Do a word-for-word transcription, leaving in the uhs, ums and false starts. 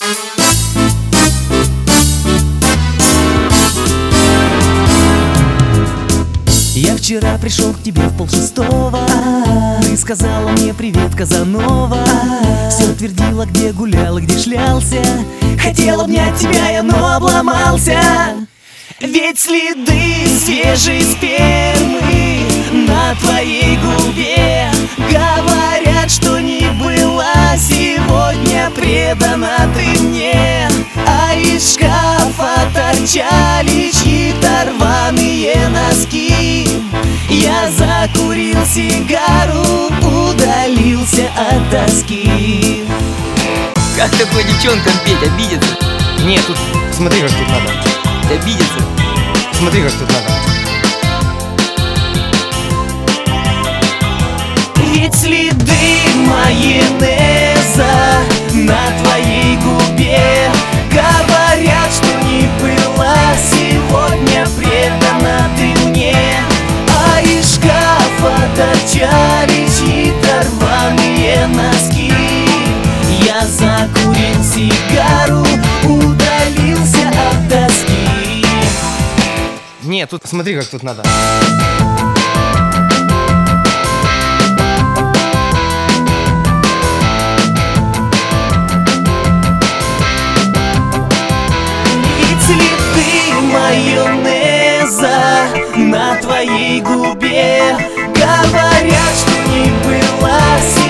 Я вчера пришел к тебе в полшестого. Ты сказала мне привет, Казанова. Все твердила, где гулял и где шлялся. Хотел обнять тебя я, но обломался. Ведь следы свежей спермы на твоей губе говорят, что не была сегодня предана ты мне. А из шкафа торчали чьи-то рваные носки. Я закурил сигару, удалился от тоски. Как такой девчонкам петь, обидеться? Нет, тут смотри, как тут надо. Обидеться? Смотри, как тут надо. Ведь следы майонеза на твоей губе говорят, что не была сегодня предана ты мне. А из шкафа торчали чьи-то рваные носки. Я закурил сигару, удалился от тоски. Нет, тут смотри, как тут надо. Ведь следы майонеза на твоей губе говорят, что не была сегодня